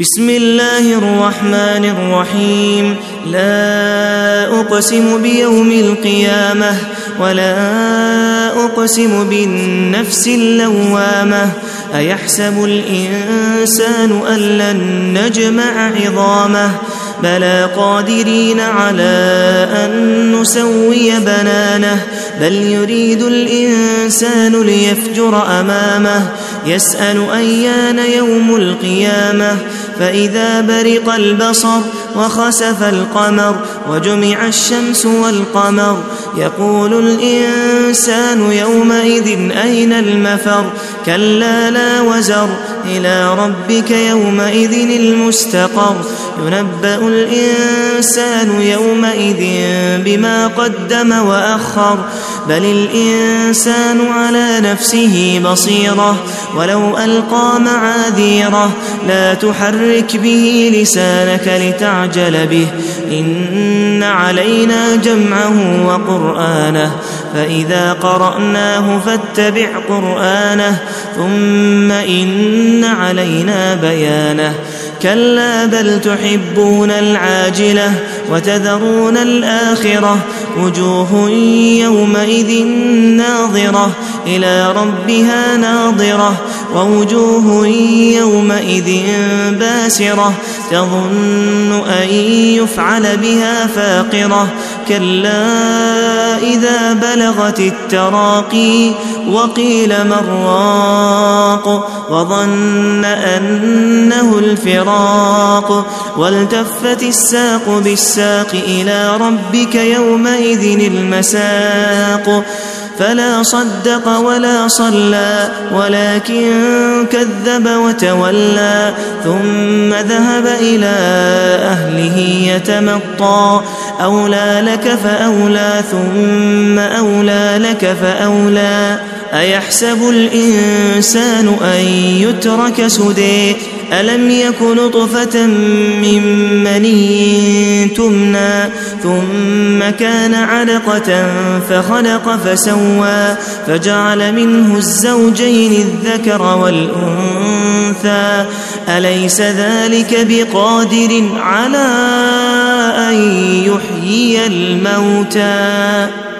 بسم الله الرحمن الرحيم. لا أقسم بيوم القيامة ولا أقسم بالنفس اللوامة. أيحسب الإنسان أن لن نجمع عظامه بلى قادرين على أن نسوي بنانه بل يريد الإنسان ليفجر أمامه يسأل أيان يوم القيامة فإذا برق البصر وخسف القمر وجمع الشمس والقمر يقول الإنسان يومئذ أين المفر كلا لا وزر إلى ربك يومئذ المستقر ينبأ الإنسان يومئذ بما قدم وأخر بل الإنسان على نفسه بصيرة ولو ألقى معاذيره لا تحرك به لسانك لتعجل به إن علينا جمعه وقرآنه فإذا قرأناه فاتبع قرآنه ثم إن علينا بيانه كلا بل تحبون العاجلة وتذرون الآخرة وجوه يومئذ ناظرة إلى ربها ناظرة ووجوه يومئذ باسرة تظن أن يفعل بها فاقرة كلا إذا بلغت التراقي وقيل من راق وظن أنه الفراق والتفت الساق بالساق إلى ربك يومئذ المساق فلا صدق ولا صلى ولكن كذب وتولى ثم ذهب إلى أهله يتمطى أولى لك فأولى ثم أولى لك فأولى أيحسب الإنسان أن يترك سدى ألم يك نطفة من مني تمنى ثم كان علقة فخلق فسوى فجعل منه الزوجين الذكر والأنثى أليس ذلك بقادر على أن يحيي الموتى